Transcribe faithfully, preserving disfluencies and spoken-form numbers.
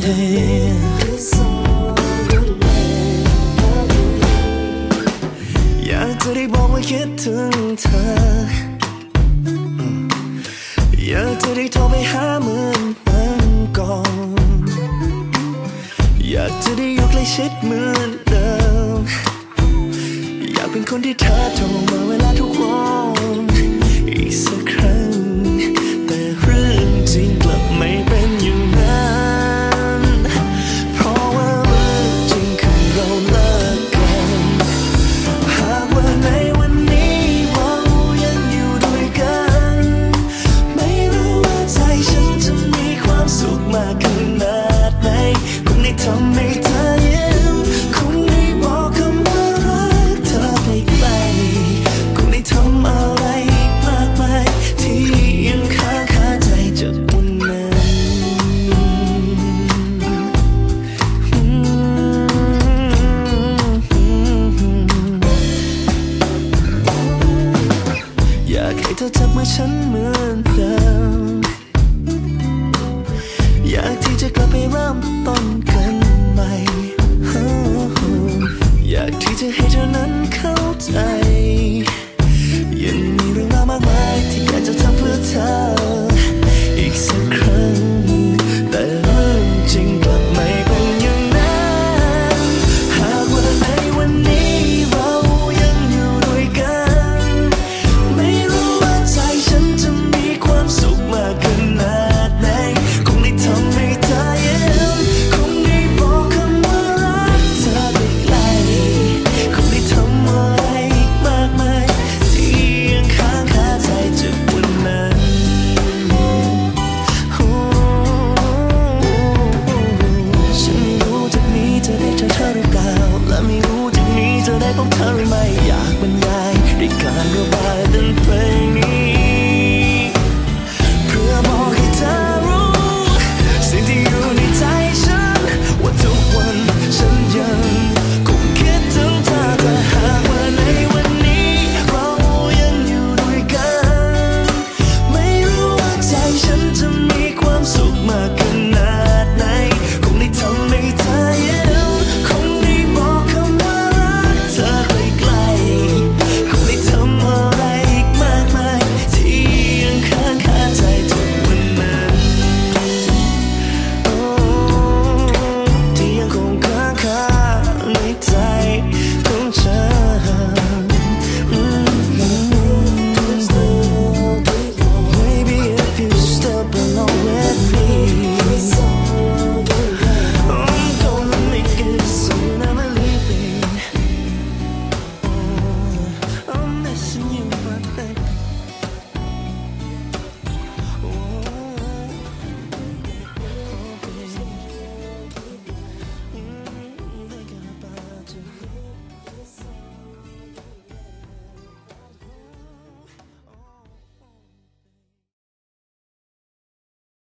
อยากจะได้บอกว่าคิดถึงเธออยากจะได้โทรไปหาเหมือนวันก่อนอยากจะได้อยู่ใกล้ชิดเหมือนเดิมอยากเป็นคนที่เธอโทรมาเวลาทุกวันอีกสักครั้งแต่เรื่องจริงกลับไม่เป็นอย่างนั้นเพราะว่าเรื่องจริงคือเราเลิกกันหากว่าในวันนี้เรายังอยู่ด้วยกันไม่รู้ว่าใจฉันจะมีความสุขมากขนาดไหนคงได้ทำให้เธอยิ้มคงได้บอกคำว่ารักเธอไปไกลคงได้ทำอะไรอีกมากมายที่ยังค้างคาใจจากวันนั้นอยากให้เธอจับมือฉันเหมือนเดิมอยากที่จะกลับไปเริ่มต้นกันใหม่อยากที่จะให้เธอนั้นเข้าใจยังมีเรื่องราวมากมายที่อยากจะทำเพื่อเธออีกสักครั้งแต่เรื่องจริงกลับไม่เป็นอย่างนั้นหากว่าในวันนี้เรายังอยู่ด้วยกันไม่รู้ว่าใจฉันจะมีความสุขมากขนาดไหนคงได้ทำให้เธอยิ้มคงได้บอกคำว่ารักเธอไปไกลคงได้ทำอะไรอีกมากมายที่ยังค้างคาใจจากวันนั้นฉันไม่รู้จากนี้จะได้เจอเธอหรือเปล่าและไม่รู้จากนี้จะได้พบเธอหรือไม่อยากบรรยายด้วยการระบายเป็นเพลงนี้เพื่อบอกให้เธอรู้สิ่งที่อยู่ในใจฉันว่าทุกวันฉันยังคงคิดถึงเธอแต่หากว่าในวันนี้เรายังอยู่ด้วยกันไม่รู้ว่าใจฉันจะมีความสุขมากข